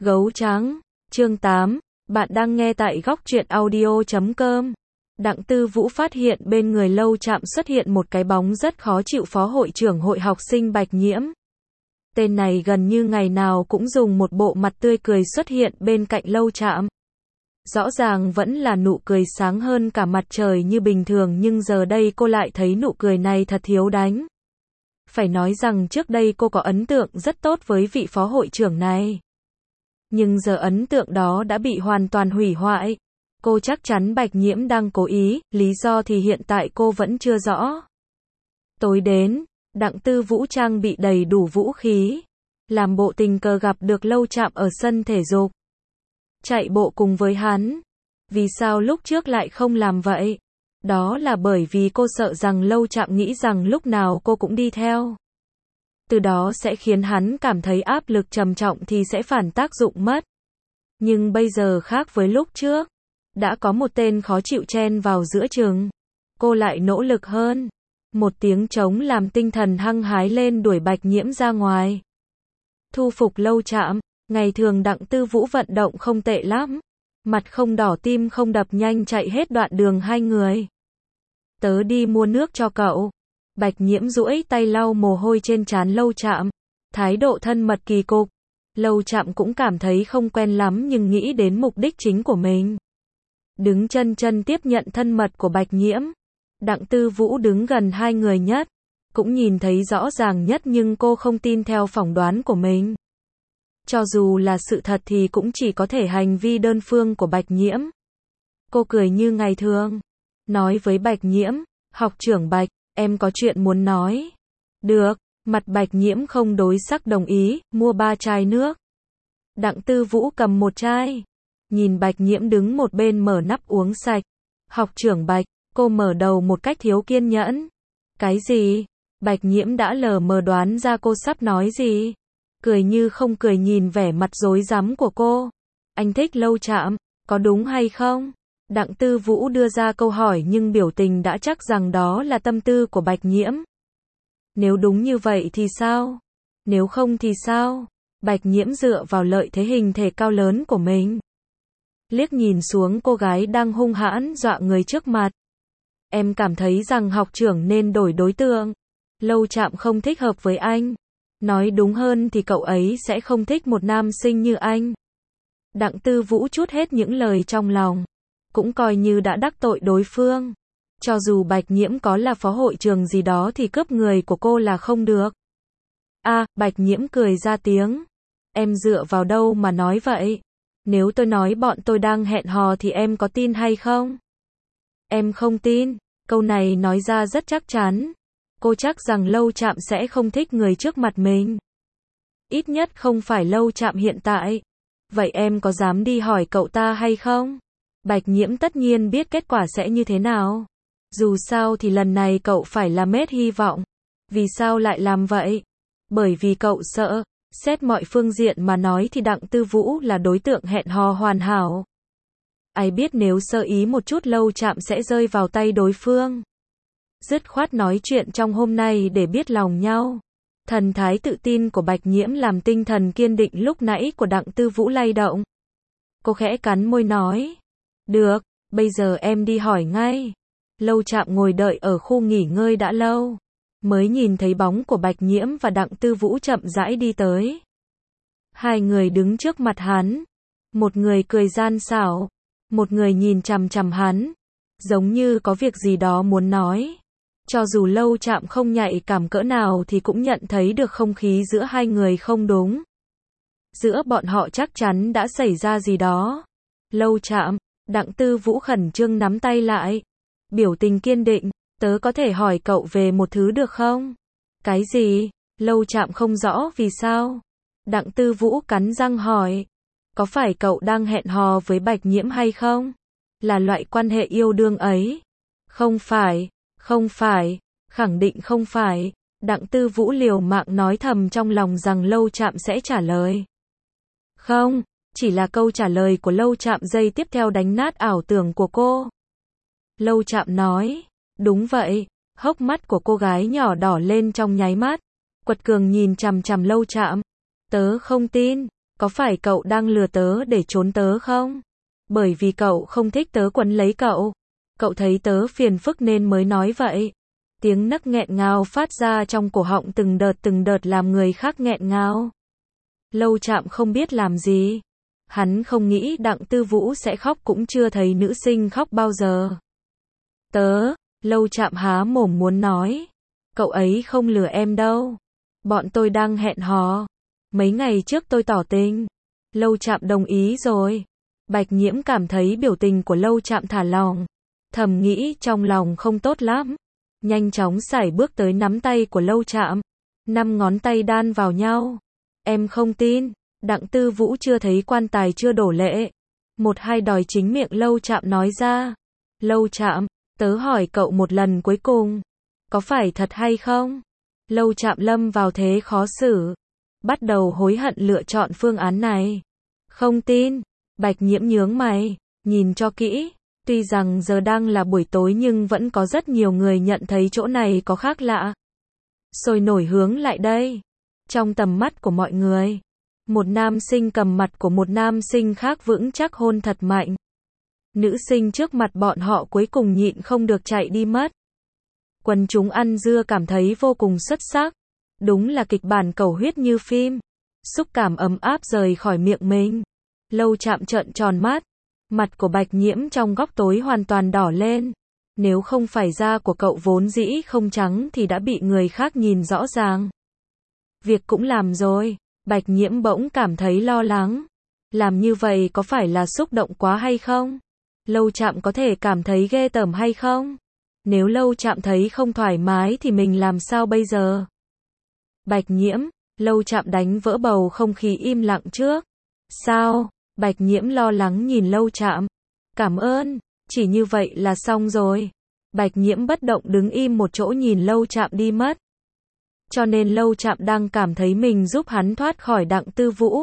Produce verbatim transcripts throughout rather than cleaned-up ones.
Gấu trắng, chương tám, bạn đang nghe tại góc truyện audio chấm com. Đặng Tư Vũ phát hiện bên người Lâu Trạm xuất hiện một cái bóng rất khó chịu, phó hội trưởng hội học sinh Bạch Nhiễm. Tên này gần như ngày nào cũng dùng một bộ mặt tươi cười xuất hiện bên cạnh Lâu Trạm. Rõ ràng vẫn là nụ cười sáng hơn cả mặt trời như bình thường, nhưng giờ đây cô lại thấy nụ cười này thật thiếu đánh. Phải nói rằng trước đây cô có ấn tượng rất tốt với vị phó hội trưởng này. Nhưng giờ ấn tượng đó đã bị hoàn toàn hủy hoại. Cô chắc chắn Bạch Nhiễm đang cố ý, lý do thì hiện tại cô vẫn chưa rõ. Tối đến, Đặng Tư Vũ trang bị đầy đủ vũ khí, làm bộ tình cờ gặp được Lâu Trạm ở sân thể dục. Chạy bộ cùng với hắn. Vì sao lúc trước lại không làm vậy? Đó là bởi vì cô sợ rằng Lâu Trạm nghĩ rằng lúc nào cô cũng đi theo. Từ đó sẽ khiến hắn cảm thấy áp lực trầm trọng thì sẽ phản tác dụng mất. Nhưng bây giờ khác với lúc trước. Đã có một tên khó chịu chen vào giữa chừng. Cô lại nỗ lực hơn. Một tiếng trống làm tinh thần hăng hái lên, đuổi Bạch Nhiễm ra ngoài. Thu phục Lâu Trạm. Ngày thường Đặng Tư Vũ vận động không tệ lắm. Mặt không đỏ tim không đập, nhanh chạy hết đoạn đường hai người. Tớ đi mua nước cho cậu. Bạch Nhiễm duỗi tay lau mồ hôi trên trán Lâu Trạm. Thái độ thân mật kỳ cục. Lâu Trạm cũng cảm thấy không quen lắm, nhưng nghĩ đến mục đích chính của mình. Đứng chân chân tiếp nhận thân mật của Bạch Nhiễm. Đặng Tư Vũ đứng gần hai người nhất. Cũng nhìn thấy rõ ràng nhất, nhưng cô không tin theo phỏng đoán của mình. Cho dù là sự thật thì cũng chỉ có thể hành vi đơn phương của Bạch Nhiễm. Cô cười như ngày thường. Nói với Bạch Nhiễm, học trưởng Bạch, em có chuyện muốn nói. Được, mặt Bạch Nhiễm không đối sắc đồng ý, mua ba chai nước. Đặng Tư Vũ cầm một chai. Nhìn Bạch Nhiễm đứng một bên mở nắp uống sạch. Học trưởng Bạch, cô mở đầu một cách thiếu kiên nhẫn. Cái gì? Bạch Nhiễm đã lờ mờ đoán ra cô sắp nói gì. Cười như không cười nhìn vẻ mặt rối rắm của cô. Anh thích Lâu Trạm, có đúng hay không? Đặng Tư Vũ đưa ra câu hỏi nhưng biểu tình đã chắc rằng đó là tâm tư của Bạch Nhiễm. Nếu đúng như vậy thì sao? Nếu không thì sao? Bạch Nhiễm dựa vào lợi thế hình thể cao lớn của mình. Liếc nhìn xuống cô gái đang hung hãn dọa người trước mặt. Em cảm thấy rằng học trưởng nên đổi đối tượng. Lâu Trạm không thích hợp với anh. Nói đúng hơn thì cậu ấy sẽ không thích một nam sinh như anh. Đặng Tư Vũ trút hết những lời trong lòng. Cũng coi như đã đắc tội đối phương. Cho dù Bạch Nhiễm có là phó hội trưởng gì đó thì cướp người của cô là không được. À, Bạch Nhiễm cười ra tiếng. Em dựa vào đâu mà nói vậy? Nếu tôi nói bọn tôi đang hẹn hò thì em có tin hay không? Em không tin. Câu này nói ra rất chắc chắn. Cô chắc rằng Lâu Trạm sẽ không thích người trước mặt mình. Ít nhất không phải Lâu Trạm hiện tại. Vậy em có dám đi hỏi cậu ta hay không? Bạch Nhiễm tất nhiên biết kết quả sẽ như thế nào. Dù sao thì lần này cậu phải làm hết hy vọng. Vì sao lại làm vậy? Bởi vì cậu sợ. Xét mọi phương diện mà nói thì Đặng Tư Vũ là đối tượng hẹn hò hoàn hảo. Ai biết nếu sơ ý một chút Lâu Trạm sẽ rơi vào tay đối phương. Dứt khoát nói chuyện trong hôm nay để biết lòng nhau. Thần thái tự tin của Bạch Nhiễm làm tinh thần kiên định lúc nãy của Đặng Tư Vũ lay động. Cô khẽ cắn môi nói. Được, bây giờ em đi hỏi ngay. Lâu Trạm ngồi đợi ở khu nghỉ ngơi đã lâu. Mới nhìn thấy bóng của Bạch Nhiễm và Đặng Tư Vũ chậm rãi đi tới. Hai người đứng trước mặt hắn. Một người cười gian xảo. Một người nhìn chằm chằm hắn. Giống như có việc gì đó muốn nói. Cho dù Lâu Trạm không nhạy cảm cỡ nào thì cũng nhận thấy được không khí giữa hai người không đúng. Giữa bọn họ chắc chắn đã xảy ra gì đó. Lâu Trạm, Đặng Tư Vũ khẩn trương nắm tay lại. Biểu tình kiên định, tớ có thể hỏi cậu về một thứ được không? Cái gì? Lâu Trạm không rõ vì sao. Đặng Tư Vũ cắn răng hỏi. Có phải cậu đang hẹn hò với Bạch Nhiễm hay không? Là loại quan hệ yêu đương ấy? Không phải, không phải, khẳng định không phải. Đặng Tư Vũ liều mạng nói thầm trong lòng rằng Lâu Trạm sẽ trả lời. Không, chỉ là câu trả lời của Lâu Trạm giây tiếp theo đánh nát ảo tưởng của cô. Lâu Trạm nói, đúng vậy. Hốc mắt của cô gái nhỏ đỏ lên trong nháy mắt. Quật cường nhìn chằm chằm Lâu Trạm. Tớ không tin. Có phải cậu đang lừa tớ để trốn tớ không? Bởi vì cậu không thích tớ quấn lấy cậu. Cậu thấy tớ phiền phức nên mới nói vậy. Tiếng nấc nghẹn ngào phát ra trong cổ họng từng đợt từng đợt làm người khác nghẹn ngào. Lâu Trạm không biết làm gì. Hắn không nghĩ Đặng Tư Vũ sẽ khóc, cũng chưa thấy nữ sinh khóc bao giờ. Tớ, Lâu Trạm há mồm muốn nói. Cậu ấy không lừa em đâu. Bọn tôi đang hẹn hò. Mấy ngày trước tôi tỏ tình. Lâu Trạm đồng ý rồi. Bạch Nhiễm cảm thấy biểu tình của Lâu Trạm thả lỏng. Thầm nghĩ trong lòng không tốt lắm. Nhanh chóng sải bước tới nắm tay của Lâu Trạm. Năm ngón tay đan vào nhau. Em không tin. Đặng Tư Vũ chưa thấy quan tài chưa đổ lệ. Một hai đòi chính miệng Lâu Trạm nói ra. Lâu Trạm, tớ hỏi cậu một lần cuối cùng. Có phải thật hay không? Lâu Trạm lâm vào thế khó xử. Bắt đầu hối hận lựa chọn phương án này. Không tin. Bạch Nhiễm nhướng mày. Nhìn cho kỹ. Tuy rằng giờ đang là buổi tối nhưng vẫn có rất nhiều người nhận thấy chỗ này có khác lạ. Sôi nổi hướng lại đây. Trong tầm mắt của mọi người, một nam sinh cầm mặt của một nam sinh khác vững chắc hôn thật mạnh. Nữ sinh trước mặt bọn họ cuối cùng nhịn không được chạy đi mất. Quần chúng ăn dưa cảm thấy vô cùng xuất sắc. Đúng là kịch bản cầu huyết như phim. Xúc cảm ấm áp rời khỏi miệng mình. Lâu Trạm trợn tròn mắt. Mặt của Bạch Nhiễm trong góc tối hoàn toàn đỏ lên. Nếu không phải da của cậu vốn dĩ không trắng thì đã bị người khác nhìn rõ ràng. Việc cũng làm rồi. Bạch Nhiễm bỗng cảm thấy lo lắng. Làm như vậy có phải là xúc động quá hay không? Lâu Trạm có thể cảm thấy ghê tởm hay không? Nếu Lâu Trạm thấy không thoải mái thì mình làm sao bây giờ? Bạch Nhiễm, Lâu Trạm đánh vỡ bầu không khí im lặng trước. Sao? Bạch Nhiễm lo lắng nhìn Lâu Trạm. Cảm ơn, chỉ như vậy là xong rồi. Bạch Nhiễm bất động đứng im một chỗ nhìn Lâu Trạm đi mất. Cho nên Lâu Trạm đang cảm thấy mình giúp hắn thoát khỏi Đặng Tư Vũ.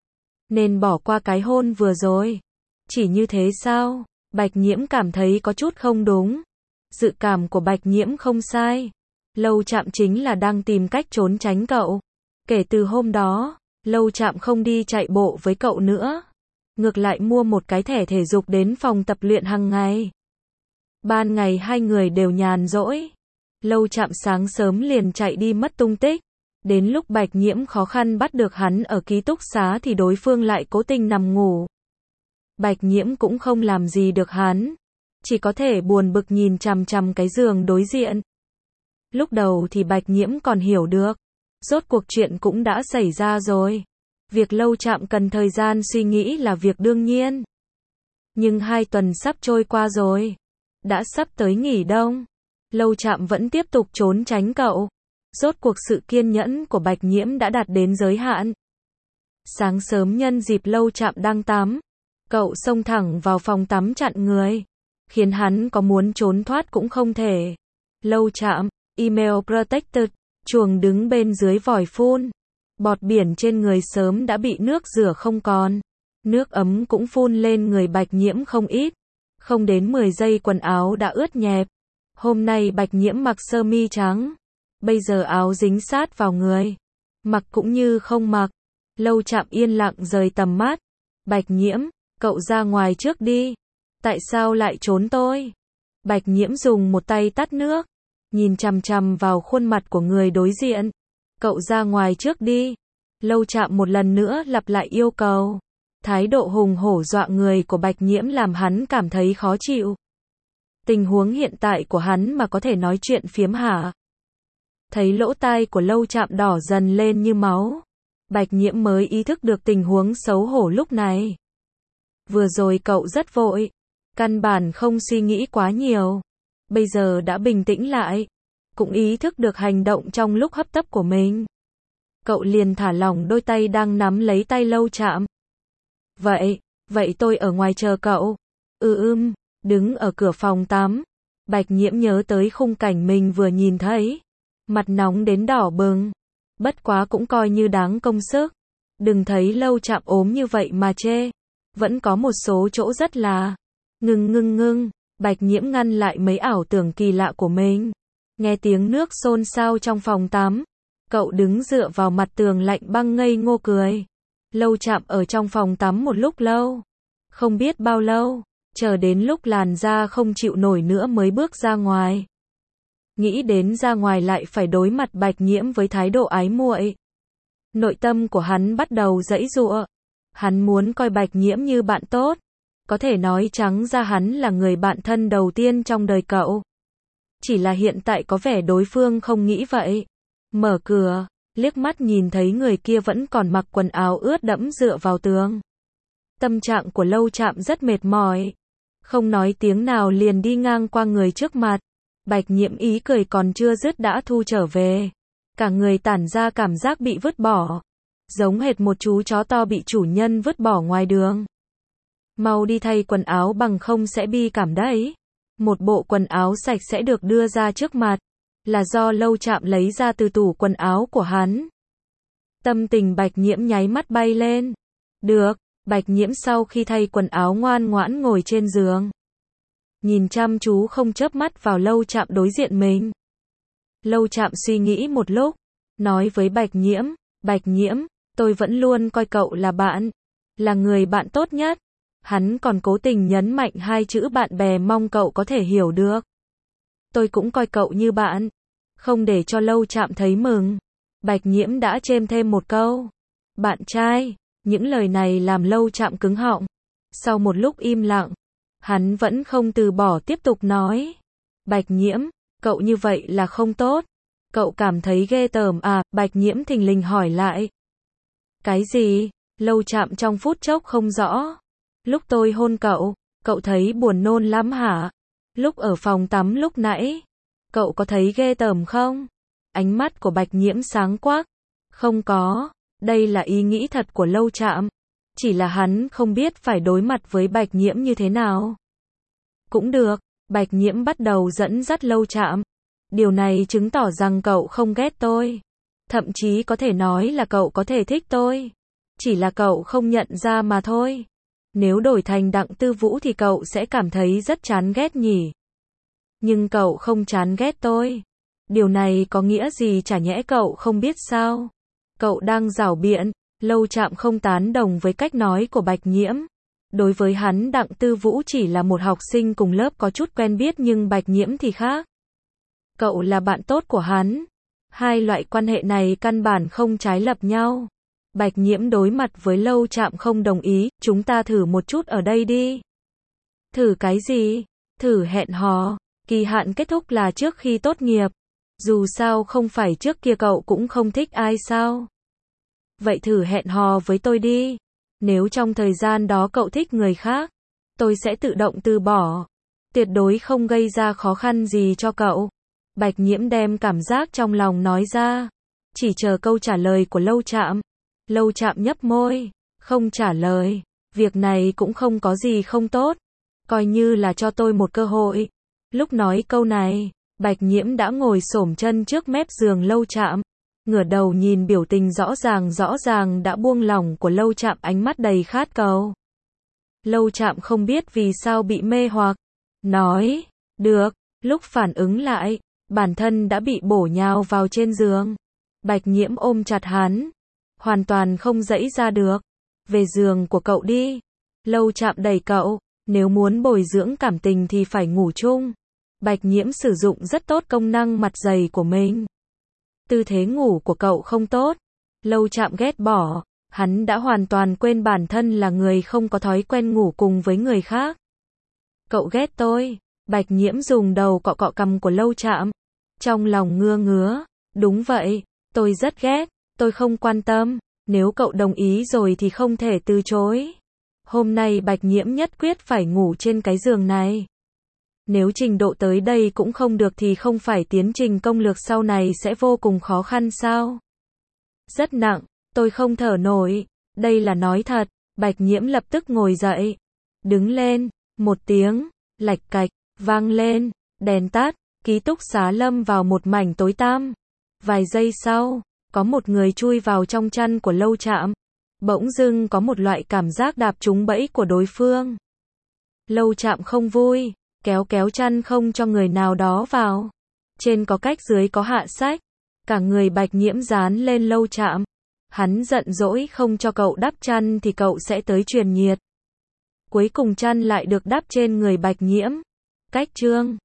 Nên bỏ qua cái hôn vừa rồi. Chỉ như thế sao? Bạch Nhiễm cảm thấy có chút không đúng. Dự cảm của Bạch Nhiễm không sai. Lâu Trạm chính là đang tìm cách trốn tránh cậu. Kể từ hôm đó, Lâu Trạm không đi chạy bộ với cậu nữa. Ngược lại mua một cái thẻ thể dục đến phòng tập luyện hàng ngày. Ban ngày hai người đều nhàn rỗi. Lâu Trạm sáng sớm liền chạy đi mất tung tích. Đến lúc Bạch Nhiễm khó khăn bắt được hắn ở ký túc xá thì đối phương lại cố tình nằm ngủ. Bạch Nhiễm cũng không làm gì được hắn. Chỉ có thể buồn bực nhìn chằm chằm cái giường đối diện. Lúc đầu thì Bạch Nhiễm còn hiểu được. Rốt cuộc chuyện cũng đã xảy ra rồi. Việc Lâu Trạm cần thời gian suy nghĩ là việc đương nhiên. Nhưng hai tuần sắp trôi qua rồi. Đã sắp tới nghỉ đông. Lâu Trạm vẫn tiếp tục trốn tránh cậu. Rốt cuộc sự kiên nhẫn của Bạch Nhiễm đã đạt đến giới hạn. Sáng sớm nhân dịp Lâu Trạm đang tắm, cậu xông thẳng vào phòng tắm chặn người. Khiến hắn có muốn trốn thoát cũng không thể. Lâu Trạm, email protected, chuồng đứng bên dưới vòi phun. Bọt biển trên người sớm đã bị nước rửa không còn. Nước ấm cũng phun lên người Bạch Nhiễm không ít. Không đến mười giây quần áo đã ướt nhẹp. Hôm nay Bạch Nhiễm mặc sơ mi trắng. Bây giờ áo dính sát vào người. Mặc cũng như không mặc. Lâu Trạm yên lặng rời tầm mắt. Bạch Nhiễm, cậu ra ngoài trước đi. Tại sao lại trốn tôi? Bạch Nhiễm dùng một tay tắt nước. Nhìn chằm chằm vào khuôn mặt của người đối diện. Cậu ra ngoài trước đi. Lâu Trạm một lần nữa lặp lại yêu cầu. Thái độ hùng hổ dọa người của Bạch Nhiễm làm hắn cảm thấy khó chịu. Tình huống hiện tại của hắn mà có thể nói chuyện phiếm hả? Thấy lỗ tai của Lâu Trạm đỏ dần lên như máu. Bạch Nhiễm mới ý thức được tình huống xấu hổ lúc này. Vừa rồi cậu rất vội. Căn bản không suy nghĩ quá nhiều. Bây giờ đã bình tĩnh lại. Cũng ý thức được hành động trong lúc hấp tấp của mình. Cậu liền thả lỏng đôi tay đang nắm lấy tay Lâu Trạm. Vậy, vậy tôi ở ngoài chờ cậu. Ừ ưm, đứng ở cửa phòng tắm. Bạch Nhiễm nhớ tới khung cảnh mình vừa nhìn thấy. Mặt nóng đến đỏ bừng. Bất quá cũng coi như đáng công sức. Đừng thấy Lâu Trạm ốm như vậy mà chê. Vẫn có một số chỗ rất là... Ngưng ngưng ngưng, Bạch Nhiễm ngăn lại mấy ảo tưởng kỳ lạ của mình. Nghe tiếng nước xôn xao trong phòng tắm. Cậu đứng dựa vào mặt tường lạnh băng ngây ngô cười. Lâu Chạm ở trong phòng tắm một lúc lâu. Không biết bao lâu, chờ đến lúc làn da không chịu nổi nữa mới bước ra ngoài. Nghĩ đến ra ngoài lại phải đối mặt Bạch Nhiễm với thái độ ái muội. Nội tâm của hắn bắt đầu giãy giụa. Hắn muốn coi Bạch Nhiễm như bạn tốt. Có thể nói trắng ra hắn là người bạn thân đầu tiên trong đời cậu. Chỉ là hiện tại có vẻ đối phương không nghĩ vậy. Mở cửa, liếc mắt nhìn thấy người kia vẫn còn mặc quần áo ướt đẫm dựa vào tường. Tâm trạng của Lâu Chạm rất mệt mỏi. Không nói tiếng nào liền đi ngang qua người trước mặt. Bạch Nhiễm ý cười còn chưa dứt đã thu trở về. Cả người tản ra cảm giác bị vứt bỏ. Giống hệt một chú chó to bị chủ nhân vứt bỏ ngoài đường. Mau đi thay quần áo bằng không sẽ bi cảm đấy. Một bộ quần áo sạch sẽ được đưa ra trước mặt. Là do Lâu Chạm lấy ra từ tủ quần áo của hắn. Tâm tình Bạch Nhiễm nháy mắt bay lên. Được, Bạch Nhiễm sau khi thay quần áo ngoan ngoãn ngồi trên giường. Nhìn chăm chú không chớp mắt vào Lâu Chạm đối diện mình. Lâu Chạm suy nghĩ một lúc. Nói với Bạch Nhiễm, Bạch Nhiễm, tôi vẫn luôn coi cậu là bạn. Là người bạn tốt nhất. Hắn còn cố tình nhấn mạnh hai chữ bạn bè mong cậu có thể hiểu được. Tôi cũng coi cậu như bạn. Không để cho Lâu Chạm thấy mừng. Bạch Nhiễm đã chêm thêm một câu. Bạn trai. Những lời này làm Lâu Chạm cứng họng. Sau một lúc im lặng, hắn vẫn không từ bỏ tiếp tục nói. Bạch Nhiễm, cậu như vậy là không tốt. Cậu cảm thấy ghê tởm à? Bạch Nhiễm thình lình hỏi lại. Cái gì? Lâu Chạm trong phút chốc không rõ. Lúc tôi hôn cậu, cậu thấy buồn nôn lắm hả? Lúc ở phòng tắm lúc nãy, cậu có thấy ghê tởm không? Ánh mắt của Bạch Nhiễm sáng quắc. Không có, đây là ý nghĩ thật của Lâu Chạm. Chỉ là hắn không biết phải đối mặt với Bạch Nhiễm như thế nào. Cũng được, Bạch Nhiễm bắt đầu dẫn dắt Lâu Chạm. Điều này chứng tỏ rằng cậu không ghét tôi. Thậm chí có thể nói là cậu có thể thích tôi. Chỉ là cậu không nhận ra mà thôi. Nếu đổi thành Đặng Tư Vũ thì cậu sẽ cảm thấy rất chán ghét nhỉ. Nhưng cậu không chán ghét tôi. Điều này có nghĩa gì chả nhẽ cậu không biết sao? Cậu đang giảo biện. Lâu Chạm không tán đồng với cách nói của Bạch Nhiễm. Đối với hắn Đặng Tư Vũ chỉ là một học sinh cùng lớp có chút quen biết nhưng Bạch Nhiễm thì khác. Cậu là bạn tốt của hắn. Hai loại quan hệ này căn bản không trái lập nhau. Bạch Nhiễm đối mặt với Lâu Chạm không đồng ý, chúng ta thử một chút ở đây đi. Thử cái gì? Thử hẹn hò. Kỳ hạn kết thúc là trước khi tốt nghiệp. Dù sao không phải trước kia cậu cũng không thích ai sao? Vậy thử hẹn hò với tôi đi. Nếu trong thời gian đó cậu thích người khác, tôi sẽ tự động từ bỏ. Tuyệt đối không gây ra khó khăn gì cho cậu. Bạch Nhiễm đem cảm giác trong lòng nói ra. Chỉ chờ câu trả lời của Lâu Chạm. Lâu Chạm nhấp môi, không trả lời. Việc này cũng không có gì không tốt. Coi như là cho tôi một cơ hội. Lúc nói câu này, Bạch Nhiễm đã ngồi xổm chân trước mép giường Lâu Chạm. Ngửa đầu nhìn biểu tình rõ ràng rõ ràng đã buông lỏng của Lâu Chạm, ánh mắt đầy khát cầu. Lâu Chạm không biết vì sao bị mê hoặc. Nói, được, lúc phản ứng lại, bản thân đã bị bổ nhào vào trên giường. Bạch Nhiễm ôm chặt hắn. Hoàn toàn không dãy ra được. Về giường của cậu đi. Lâu Chạm đẩy cậu. Nếu muốn bồi dưỡng cảm tình thì phải ngủ chung. Bạch Nhiễm sử dụng rất tốt công năng mặt dày của mình. Tư thế ngủ của cậu không tốt. Lâu Chạm ghét bỏ. Hắn đã hoàn toàn quên bản thân là người không có thói quen ngủ cùng với người khác. Cậu ghét tôi. Bạch Nhiễm dùng đầu cọ cọ cằm của Lâu Chạm. Trong lòng ngứa ngứa. Đúng vậy. Tôi rất ghét. Tôi không quan tâm. Nếu cậu đồng ý rồi thì không thể từ chối. Hôm nay Bạch Nhiễm nhất quyết phải ngủ trên cái giường này. Nếu trình độ tới đây cũng không được thì không phải tiến trình công lược sau này sẽ vô cùng khó khăn sao? Rất nặng, tôi không thở nổi. Đây là nói thật. Bạch Nhiễm lập tức ngồi dậy. Đứng lên. Một tiếng, lạch cạch, vang lên. Đèn tắt, ký túc xá lâm vào một mảnh tối tăm. Vài giây sau, có một người chui vào trong chăn của Lâu Chạm. Bỗng dưng có một loại cảm giác đạp trúng bẫy của đối phương. Lâu Chạm không vui, kéo kéo chăn không cho người nào đó vào. Trên có cách dưới có hạ sách. Cả người Bạch Nhiễm dán lên Lâu Chạm. Hắn giận dỗi không cho cậu đắp chăn thì cậu sẽ tới truyền nhiệt. Cuối cùng chăn lại được đắp trên người Bạch Nhiễm. Cách chương